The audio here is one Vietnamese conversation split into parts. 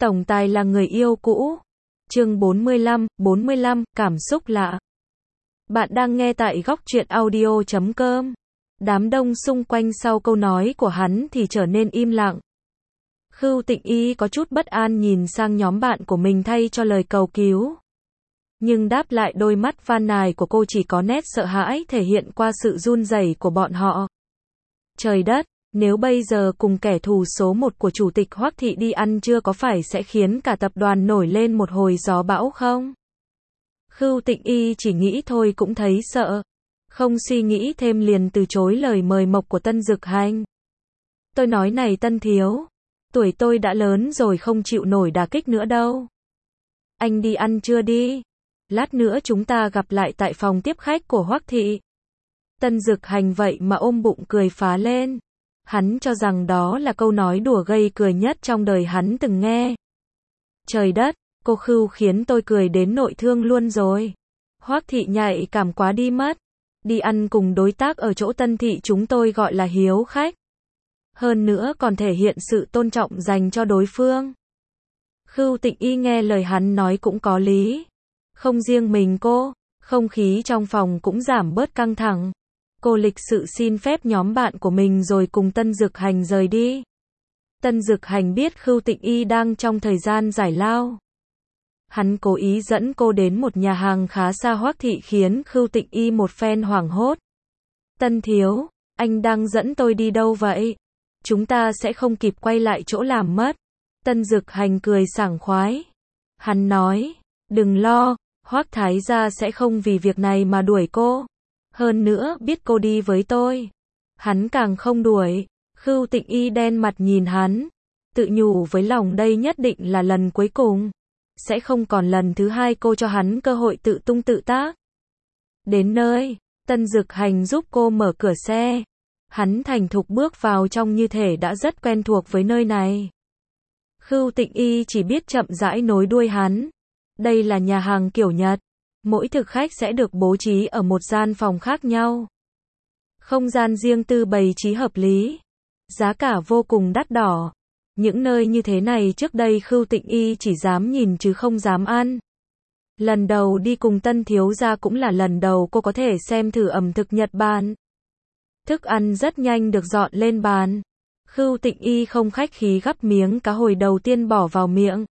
Tổng tài là người yêu cũ. Chương 45, cảm xúc lạ. Bạn đang nghe tại góc truyện audio.com. Đám đông xung quanh sau câu nói của hắn thì trở nên im lặng. Khưu Tịnh Y có chút bất an nhìn sang nhóm bạn của mình thay cho lời cầu cứu. Nhưng đáp lại đôi mắt van nài của cô chỉ có nét sợ hãi thể hiện qua sự run rẩy của bọn họ. Trời đất, nếu bây giờ cùng kẻ thù số 1 của Chủ tịch Hoắc Thị đi ăn trưa có phải sẽ khiến cả tập đoàn nổi lên một hồi gió bão không? Khưu Tịnh Y chỉ nghĩ thôi cũng thấy sợ. Không suy nghĩ thêm liền từ chối lời mời mọc của Tân Dực Hành. Tôi nói này Tân thiếu, tuổi tôi đã lớn rồi không chịu nổi đả kích nữa đâu. Anh đi ăn trưa đi. Lát nữa chúng ta gặp lại tại phòng tiếp khách của Hoắc Thị. Tân Dực Hành vậy mà ôm bụng cười phá lên. Hắn cho rằng đó là câu nói đùa gây cười nhất trong đời hắn từng nghe. Trời đất, cô Khưu khiến tôi cười đến nội thương luôn rồi. Hoắc Thị nhạy cảm quá đi mất. Đi ăn cùng đối tác ở chỗ Tân Thị chúng tôi gọi là hiếu khách. Hơn nữa còn thể hiện sự tôn trọng dành cho đối phương. Khưu Tịnh Y nghe lời hắn nói cũng có lý. Không riêng mình cô, không khí trong phòng cũng giảm bớt căng thẳng. Cô lịch sự xin phép nhóm bạn của mình rồi cùng Tân Dực Hành rời đi. Tân Dực Hành biết Khưu Tịnh Y đang trong thời gian giải lao. Hắn cố ý dẫn cô đến một nhà hàng khá xa Hoắc Thị khiến Khưu Tịnh Y một phen hoảng hốt. Tân thiếu, anh đang dẫn tôi đi đâu vậy? Chúng ta sẽ không kịp quay lại chỗ làm mất. Tân Dực Hành cười sảng khoái. Hắn nói, đừng lo, Hoắc Thái gia sẽ không vì việc này mà đuổi cô. Hơn nữa biết cô đi với tôi. Hắn càng không đuổi. Khưu Tịnh Y đen mặt nhìn hắn. Tự nhủ với lòng đây nhất định là lần cuối cùng. Sẽ không còn lần thứ hai cô cho hắn cơ hội tự tung tự tác. Đến nơi, Tân Dực Hành giúp cô mở cửa xe. Hắn thành thục bước vào trong như thể đã rất quen thuộc với nơi này. Khưu Tịnh Y chỉ biết chậm rãi nối đuôi hắn. Đây là nhà hàng kiểu Nhật. Mỗi thực khách sẽ được bố trí ở một gian phòng khác nhau. Không gian riêng tư bày trí hợp lý. Giá cả vô cùng đắt đỏ. Những nơi như thế này trước đây Khưu Tịnh Y chỉ dám nhìn chứ không dám ăn. Lần đầu đi cùng Tân thiếu gia cũng là lần đầu cô có thể xem thử ẩm thực Nhật Bản. Thức ăn rất nhanh được dọn lên bàn. Khưu Tịnh Y không khách khí gắp miếng cá hồi đầu tiên bỏ vào miệng.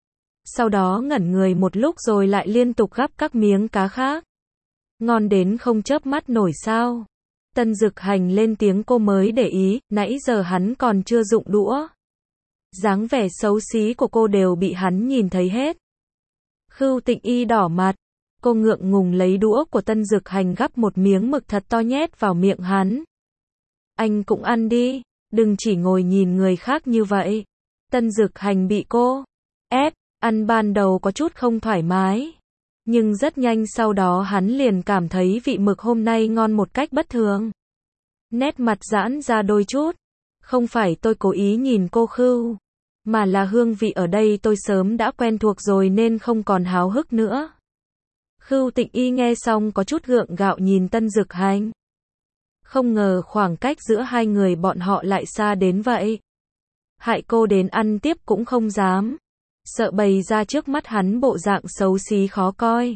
Sau đó ngẩn người một lúc rồi lại liên tục gắp các miếng cá khác. Ngon đến không chớp mắt nổi sao. Tân Dực Hành lên tiếng cô mới để ý, nãy giờ hắn còn chưa dụng đũa. Dáng vẻ xấu xí của cô đều bị hắn nhìn thấy hết. Khưu Tịnh Y đỏ mặt. Cô ngượng ngùng lấy đũa của Tân Dực Hành gắp một miếng mực thật to nhét vào miệng hắn. Anh cũng ăn đi, đừng chỉ ngồi nhìn người khác như vậy. Tân Dực Hành bị cô ép. Ăn ban đầu có chút không thoải mái. Nhưng rất nhanh sau đó hắn liền cảm thấy vị mực hôm nay ngon một cách bất thường. Nét mặt giãn ra đôi chút. Không phải tôi cố ý nhìn cô Khưu. Mà là hương vị ở đây tôi sớm đã quen thuộc rồi nên không còn háo hức nữa. Khưu Tịnh Y nghe xong có chút gượng gạo nhìn Tân Dực Hành. Không ngờ khoảng cách giữa hai người bọn họ lại xa đến vậy. Hại cô đến ăn tiếp cũng không dám. Sợ bày ra trước mắt hắn bộ dạng xấu xí khó coi.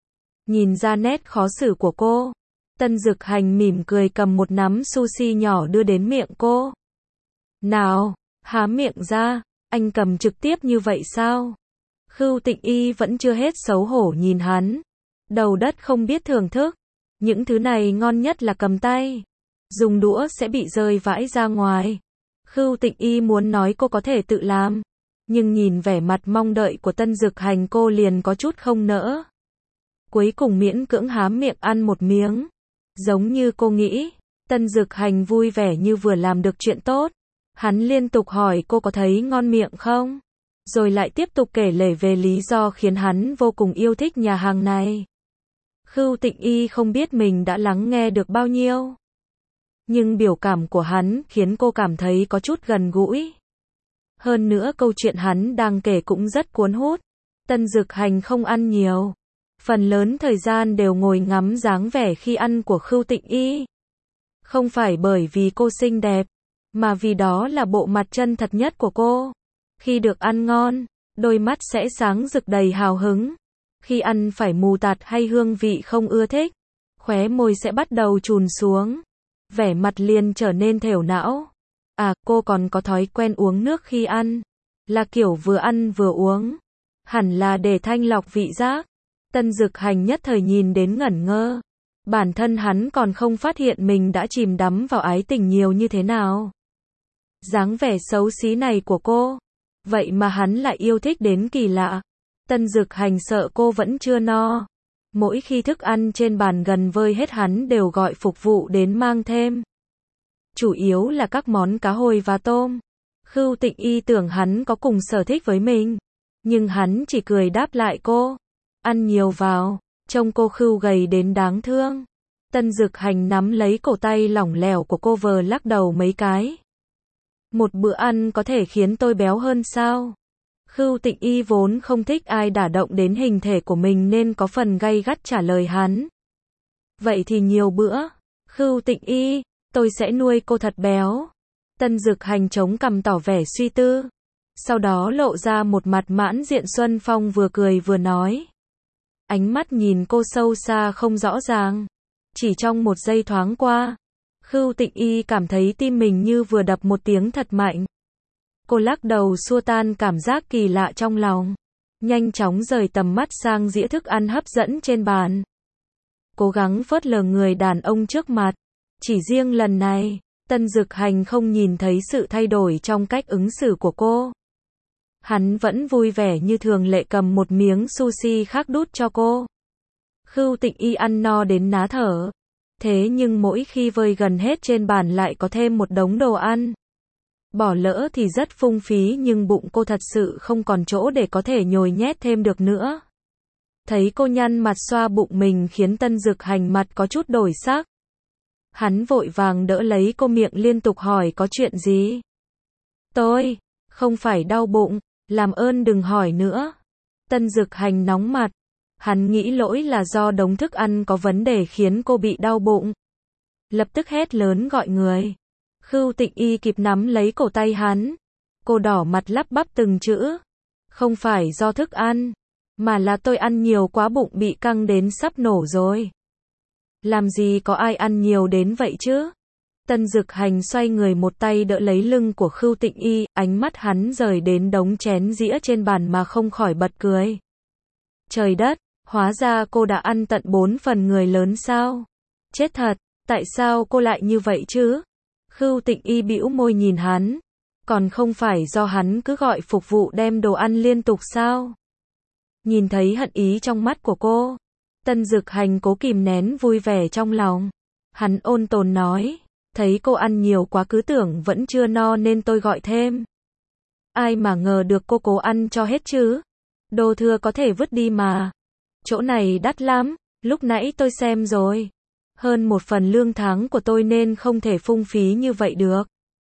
Nhìn ra nét khó xử của cô, Tân Dực Hành mỉm cười cầm một nắm sushi nhỏ đưa đến miệng cô. Nào, há miệng ra, anh cầm trực tiếp như vậy sao? Khưu Tịnh Y vẫn chưa hết xấu hổ nhìn hắn. Đầu đất không biết thưởng thức. Những thứ này ngon nhất là cầm tay. Dùng đũa sẽ bị rơi vãi ra ngoài. Khưu Tịnh Y muốn nói cô có thể tự làm. Nhưng nhìn vẻ mặt mong đợi của Tân Dực Hành cô liền có chút không nỡ. Cuối cùng miễn cưỡng há miệng ăn một miếng. Giống như cô nghĩ, Tân Dực Hành vui vẻ như vừa làm được chuyện tốt. Hắn liên tục hỏi cô có thấy ngon miệng không? Rồi lại tiếp tục kể lể về lý do khiến hắn vô cùng yêu thích nhà hàng này. Khưu Tịnh Y không biết mình đã lắng nghe được bao nhiêu. Nhưng biểu cảm của hắn khiến cô cảm thấy có chút gần gũi. Hơn nữa câu chuyện hắn đang kể cũng rất cuốn hút. Tân Dực Hành không ăn nhiều. Phần lớn thời gian đều ngồi ngắm dáng vẻ khi ăn của Khưu Tịnh Y. Không phải bởi vì cô xinh đẹp, mà vì đó là bộ mặt chân thật nhất của cô. Khi được ăn ngon, đôi mắt sẽ sáng rực đầy hào hứng. Khi ăn phải mù tạt hay hương vị không ưa thích, khóe môi sẽ bắt đầu trùn xuống, vẻ mặt liền trở nên thều não. À, cô còn có thói quen uống nước khi ăn, là kiểu vừa ăn vừa uống, hẳn là để thanh lọc vị giác. Tân Dực Hành nhất thời nhìn đến ngẩn ngơ, bản thân hắn còn không phát hiện mình đã chìm đắm vào ái tình nhiều như thế nào. Dáng vẻ xấu xí này của cô, vậy mà hắn lại yêu thích đến kỳ lạ. Tân Dực Hành sợ cô vẫn chưa no. Mỗi khi thức ăn trên bàn gần vơi hết hắn đều gọi phục vụ đến mang thêm. Chủ yếu là các món cá hồi và tôm. Khưu Tịnh Y tưởng hắn có cùng sở thích với mình, nhưng hắn chỉ cười đáp lại cô. Ăn nhiều vào, trông cô khưu gầy đến đáng thương. Tân Dực Hành nắm lấy cổ tay lỏng lẻo của cô vờ lắc đầu mấy cái. Một bữa ăn có thể khiến tôi béo hơn sao? Khưu Tịnh Y vốn không thích ai đả động đến hình thể của mình nên có phần gay gắt trả lời hắn. Vậy thì nhiều bữa. Khưu Tịnh Y, tôi sẽ nuôi cô thật béo. Tân Dực Hành chống cằm tỏ vẻ suy tư. Sau đó lộ ra một mặt mãn diện Xuân Phong vừa cười vừa nói. Ánh mắt nhìn cô sâu xa không rõ ràng. Chỉ trong một giây thoáng qua, Khưu Tịnh Y cảm thấy tim mình như vừa đập một tiếng thật mạnh. Cô lắc đầu xua tan cảm giác kỳ lạ trong lòng, nhanh chóng rời tầm mắt sang dĩa thức ăn hấp dẫn trên bàn. Cố gắng phớt lờ người đàn ông trước mặt. Chỉ riêng lần này, Tân Dực Hành không nhìn thấy sự thay đổi trong cách ứng xử của cô. Hắn vẫn vui vẻ như thường lệ cầm một miếng sushi khác đút cho cô. Khưu Tịnh Y ăn no đến ná thở. Thế nhưng mỗi khi vơi gần hết trên bàn lại có thêm một đống đồ ăn. Bỏ lỡ thì rất phung phí nhưng bụng cô thật sự không còn chỗ để có thể nhồi nhét thêm được nữa. Thấy cô nhăn mặt xoa bụng mình khiến Tân Dực Hành mặt có chút đổi sắc. Hắn vội vàng đỡ lấy cô miệng liên tục hỏi có chuyện gì. Tôi không phải đau bụng, làm ơn đừng hỏi nữa. Tân Dực Hành nóng mặt. Hắn nghĩ lỗi là do đống thức ăn có vấn đề khiến cô bị đau bụng. Lập tức hét lớn gọi người. Khưu Tịnh Y kịp nắm lấy cổ tay hắn. Cô đỏ mặt lắp bắp từng chữ. Không phải do thức ăn, mà là tôi ăn nhiều quá bụng bị căng đến sắp nổ rồi. Làm gì có ai ăn nhiều đến vậy chứ? Tân Dực Hành xoay người một tay đỡ lấy lưng của Khưu Tịnh Y, ánh mắt hắn rời đến đống chén dĩa trên bàn mà không khỏi bật cười. Trời đất, hóa ra cô đã ăn tận 4 phần người lớn sao? Chết thật, tại sao cô lại như vậy chứ? Khưu Tịnh Y bĩu môi nhìn hắn. Còn không phải do hắn cứ gọi phục vụ đem đồ ăn liên tục sao? Nhìn thấy hận ý trong mắt của cô, Tân Dực Hành cố kìm nén vui vẻ trong lòng. Hắn ôn tồn nói, thấy cô ăn nhiều quá cứ tưởng vẫn chưa no nên tôi gọi thêm. Ai mà ngờ được cô cố ăn cho hết chứ? Đồ thừa có thể vứt đi mà. Chỗ này đắt lắm, lúc nãy tôi xem rồi. Hơn 1/4 lương tháng của tôi nên không thể phung phí như vậy được.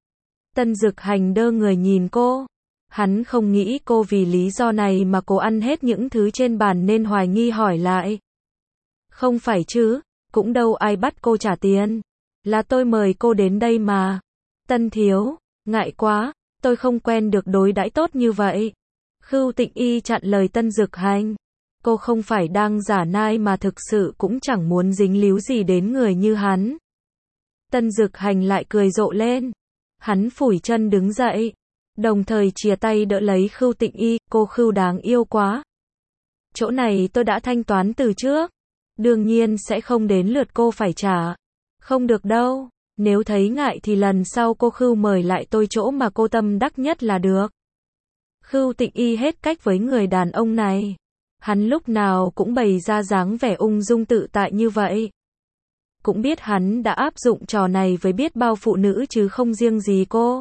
Tân Dực Hành đơ người nhìn cô. Hắn không nghĩ cô vì lý do này mà cô ăn hết những thứ trên bàn nên hoài nghi hỏi lại. Không phải chứ, cũng đâu ai bắt cô trả tiền. Là tôi mời cô đến đây mà. Tân thiếu, ngại quá, tôi không quen được đối đãi tốt như vậy. Khưu Tịnh Y chặn lời Tân Dực Hành. Cô không phải đang giả nai mà thực sự cũng chẳng muốn dính líu gì đến người như hắn. Tân Dực Hành lại cười rộ lên. Hắn phủi chân đứng dậy, đồng thời chìa tay đỡ lấy Khưu Tịnh Y, cô Khưu đáng yêu quá. Chỗ này tôi đã thanh toán từ trước, đương nhiên sẽ không đến lượt cô phải trả. Không được đâu, nếu thấy ngại thì lần sau cô Khưu mời lại tôi chỗ mà cô tâm đắc nhất là được. Khưu Tịnh Y hết cách với người đàn ông này. Hắn lúc nào cũng bày ra dáng vẻ ung dung tự tại như vậy. Cũng biết hắn đã áp dụng trò này với biết bao phụ nữ chứ không riêng gì cô.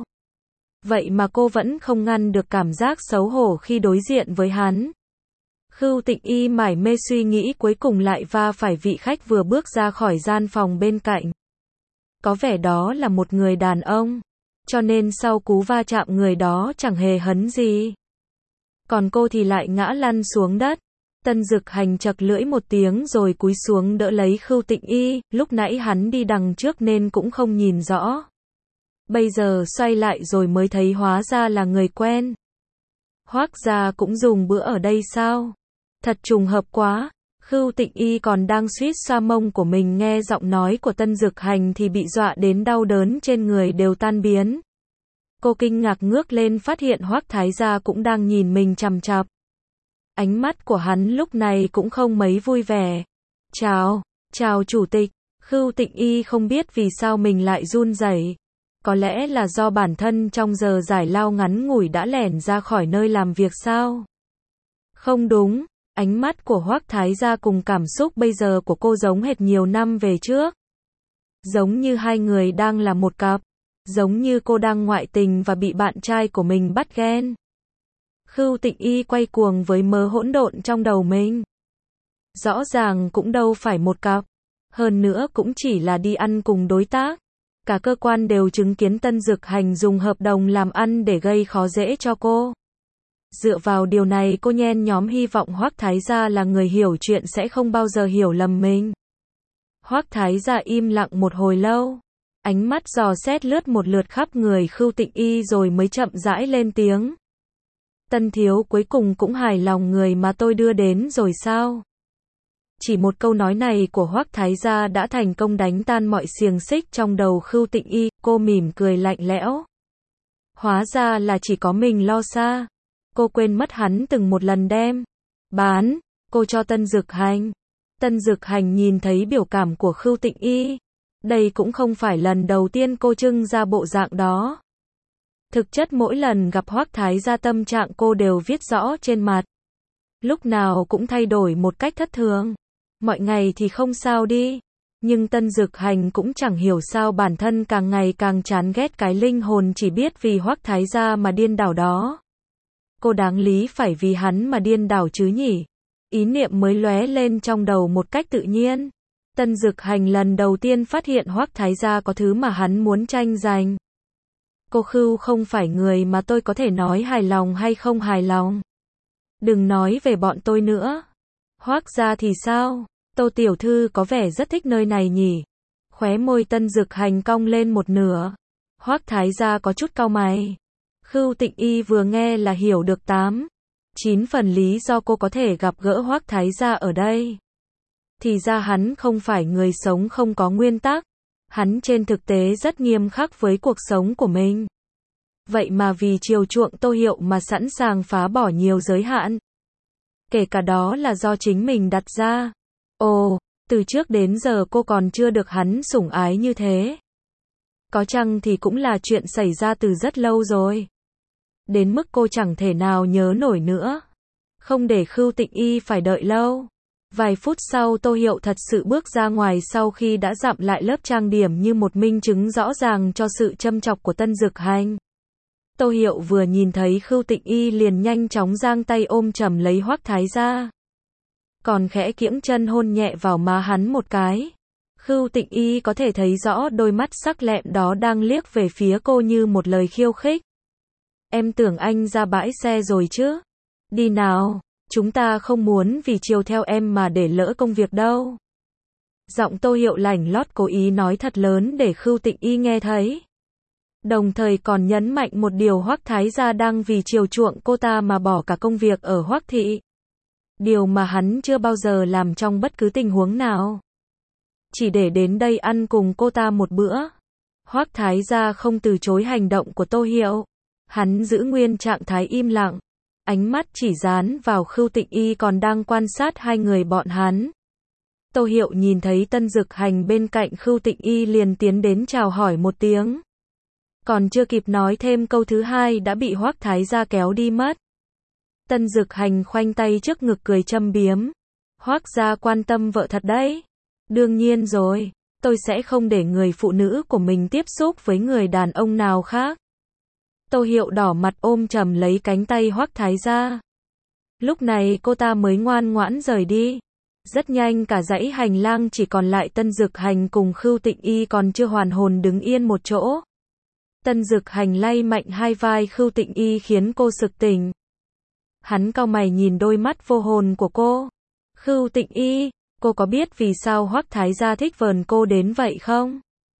Vậy mà cô vẫn không ngăn được cảm giác xấu hổ khi đối diện với hắn. Khưu Tịnh Y mải mê suy nghĩ cuối cùng lại va phải vị khách vừa bước ra khỏi gian phòng bên cạnh. Có vẻ đó là một người đàn ông, cho nên sau cú va chạm người đó chẳng hề hấn gì. Còn cô thì lại ngã lăn xuống đất. Tân Dực Hành chật lưỡi một tiếng rồi cúi xuống đỡ lấy Khưu Tịnh Y, lúc nãy hắn đi đằng trước nên cũng không nhìn rõ. Bây giờ xoay lại rồi mới thấy hóa ra là người quen. Hoác gia cũng dùng bữa ở đây sao? Thật trùng hợp quá. Khưu Tịnh Y còn đang suýt xoa mông của mình nghe giọng nói của Tân Dực Hành thì bị dọa đến đau đớn trên người đều tan biến. Cô kinh ngạc ngước lên phát hiện Hoác Thái gia cũng đang nhìn mình chằm chằm. Ánh mắt của hắn lúc này cũng không mấy vui vẻ. Chào chủ tịch. Khưu Tịnh Y không biết vì sao mình lại run rẩy. Có lẽ là do bản thân trong giờ giải lao ngắn ngủi đã lẻn ra khỏi nơi làm việc sao? Không đúng, ánh mắt của Hoác Thái gia cùng cảm xúc bây giờ của cô giống hệt nhiều năm về trước. Giống như hai người đang là một cặp, giống như cô đang ngoại tình và bị bạn trai của mình bắt ghen. Khưu Tịnh Y quay cuồng với mớ hỗn độn trong đầu mình. Rõ ràng cũng đâu phải một cặp, hơn nữa cũng chỉ là đi ăn cùng đối tác. Cả cơ quan đều chứng kiến Tân Dực Hành dùng hợp đồng làm ăn để gây khó dễ cho cô. Dựa vào điều này cô nhen nhóm hy vọng Hoác Thái gia là người hiểu chuyện sẽ không bao giờ hiểu lầm mình. Hoác Thái gia im lặng một hồi lâu, ánh mắt dò xét lướt một lượt khắp người Khưu Tịnh Y rồi mới chậm rãi lên tiếng. Tân thiếu cuối cùng cũng hài lòng người mà tôi đưa đến rồi sao? Chỉ một câu nói này của Hoác Thái gia đã thành công đánh tan mọi xiềng xích trong đầu Khưu Tịnh Y, cô mỉm cười lạnh lẽo. Hóa ra là chỉ có mình lo xa. Cô quên mất hắn từng một lần đem bán cô cho Tân Dực Hành. Tân Dực Hành nhìn thấy biểu cảm của Khưu Tịnh Y. Đây cũng không phải lần đầu tiên cô trưng ra bộ dạng đó. Thực chất mỗi lần gặp Hoác Thái gia tâm trạng cô đều viết rõ trên mặt. Lúc nào cũng thay đổi một cách thất thường. Mọi ngày thì không sao đi. Nhưng Tân Dực Hành cũng chẳng hiểu sao bản thân càng ngày càng chán ghét cái linh hồn chỉ biết vì Hoác Thái gia mà điên đảo đó. Cô đáng lý phải vì hắn mà điên đảo chứ nhỉ? Ý niệm mới lóe lên trong đầu một cách tự nhiên. Tân Dực Hành lần đầu tiên phát hiện Hoác Thái gia có thứ mà hắn muốn tranh giành. Cô Khưu không phải người mà tôi có thể nói hài lòng hay không hài lòng. Đừng nói về bọn tôi nữa. Hoác gia thì sao? Tô tiểu thư có vẻ rất thích nơi này nhỉ? Khóe môi Tân Dực Hành cong lên một nửa. Hoác Thái gia có chút cau mày. Khưu Tịnh Y vừa nghe là hiểu được 8-9 phần lý do cô có thể gặp gỡ Hoác Thái gia ở đây. Thì ra hắn không phải người sống không có nguyên tắc. Hắn trên thực tế rất nghiêm khắc với cuộc sống của mình. Vậy mà vì chiều chuộng Tô Hiệu mà sẵn sàng phá bỏ nhiều giới hạn. Kể cả đó là do chính mình đặt ra. Ồ, từ trước đến giờ cô còn chưa được hắn sủng ái như thế. Có chăng thì cũng là chuyện xảy ra từ rất lâu rồi. Đến mức cô chẳng thể nào nhớ nổi nữa. Không để Khưu Tịnh Y phải đợi lâu. Vài phút sau Tô Hiệu thật sự bước ra ngoài sau khi đã dặm lại lớp trang điểm như một minh chứng rõ ràng cho sự châm chọc của Tân Dực Hành. Tô Hiệu vừa nhìn thấy Khưu Tịnh Y liền nhanh chóng giang tay ôm chầm lấy Hoác Thái gia. Còn khẽ kiễng chân hôn nhẹ vào má hắn một cái. Khưu Tịnh Y có thể thấy rõ đôi mắt sắc lẹm đó đang liếc về phía cô như một lời khiêu khích. Em tưởng anh ra bãi xe rồi chứ? Đi nào, chúng ta không muốn vì chiều theo em mà để lỡ công việc đâu. Giọng Tô Hiệu lảnh lót cố ý nói thật lớn để Khưu Tịnh Y nghe thấy. Đồng thời còn nhấn mạnh một điều Hoác Thái gia đang vì chiều chuộng cô ta mà bỏ cả công việc ở Hoác thị. Điều mà hắn chưa bao giờ làm trong bất cứ tình huống nào. Chỉ để đến đây ăn cùng cô ta một bữa. Hoác Thái gia không từ chối hành động của Tô Hiệu. Hắn giữ nguyên trạng thái im lặng. Ánh mắt chỉ dán vào Khưu Tịnh Y còn đang quan sát hai người bọn hắn. Tô Hiệu nhìn thấy Tân Dực Hành bên cạnh Khưu Tịnh Y liền tiến đến chào hỏi một tiếng. Còn chưa kịp nói thêm câu thứ hai đã bị Hoác Thái gia kéo đi mất. Tân Dực Hành khoanh tay trước ngực cười châm biếm. Hoác gia quan tâm vợ thật đấy. Đương nhiên rồi, tôi sẽ không để người phụ nữ của mình tiếp xúc với người đàn ông nào khác. Tô Hiệu đỏ mặt ôm chầm lấy cánh tay Hoác Thái gia. Lúc này cô ta mới ngoan ngoãn rời đi. Rất nhanh cả dãy hành lang chỉ còn lại Tân Dực Hành cùng Khưu Tịnh Y còn chưa hoàn hồn đứng yên một chỗ. Tân Dực Hành lay mạnh hai vai Khưu Tịnh Y khiến cô sực tỉnh. Hắn cau mày nhìn đôi mắt vô hồn của cô. Khưu Tịnh Y, cô có biết vì sao Hoác Thái gia thích vờn cô đến vậy không?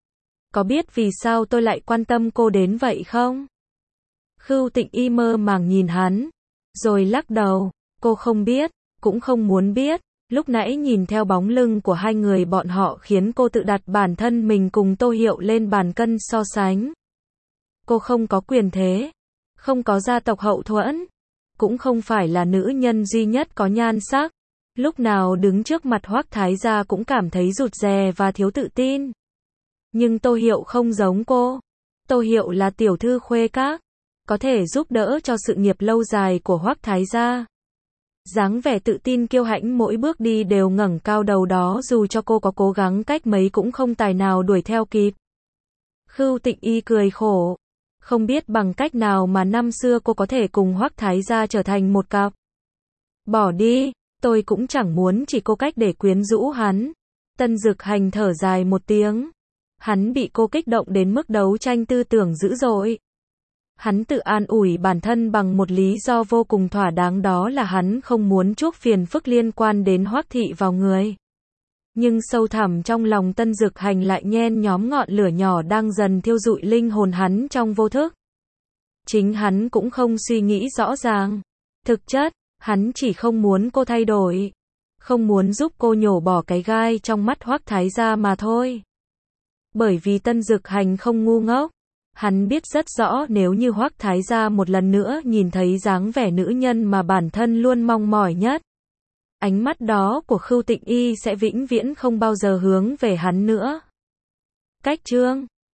Có biết vì sao tôi lại quan tâm cô đến vậy không? Khưu Tịnh Y mơ màng nhìn hắn. rồi lắc đầu. Cô không biết, cũng không muốn biết. Lúc nãy nhìn theo bóng lưng của hai người bọn họ khiến cô tự đặt bản thân mình cùng Tô Hiệu lên bàn cân so sánh. Cô không có quyền thế, không có gia tộc hậu thuẫn, cũng không phải là nữ nhân duy nhất có nhan sắc. Lúc nào đứng trước mặt Hoắc Thái gia cũng cảm thấy rụt rè và thiếu tự tin. Nhưng Tô Hiệu không giống cô. Tô Hiệu là tiểu thư khuê các, có thể giúp đỡ cho sự nghiệp lâu dài của Hoắc Thái gia. Dáng vẻ tự tin kiêu hãnh mỗi bước đi đều ngẩng cao đầu đó, dù cho cô có cố gắng cách mấy cũng không tài nào đuổi theo kịp. Khưu Tịnh Y cười khổ. Không biết bằng cách nào mà năm xưa cô có thể cùng Hoắc Thái gia trở thành một cặp. Bỏ đi, tôi cũng chẳng muốn chỉ cô cách để quyến rũ hắn. Tân Dực Hành thở dài một tiếng. Hắn bị cô kích động đến mức đấu tranh tư tưởng dữ dội. Hắn tự an ủi bản thân bằng một lý do vô cùng thỏa đáng, đó là hắn không muốn chuốc phiền phức liên quan đến Hoắc thị vào người. Nhưng sâu thẳm trong lòng Tân Dực Hành lại nhen nhóm ngọn lửa nhỏ đang dần thiêu rụi linh hồn hắn trong vô thức. Chính hắn cũng không suy nghĩ rõ ràng. Thực chất, hắn chỉ không muốn cô thay đổi. Không muốn giúp cô nhổ bỏ cái gai trong mắt Hoắc Thái gia mà thôi. Bởi vì Tân Dực Hành không ngu ngốc. Hắn biết rất rõ nếu như Hoắc Thái gia một lần nữa nhìn thấy dáng vẻ nữ nhân mà bản thân luôn mong mỏi nhất, ánh mắt đó của Khưu Tịnh Y sẽ vĩnh viễn không bao giờ hướng về hắn nữa. Cách chương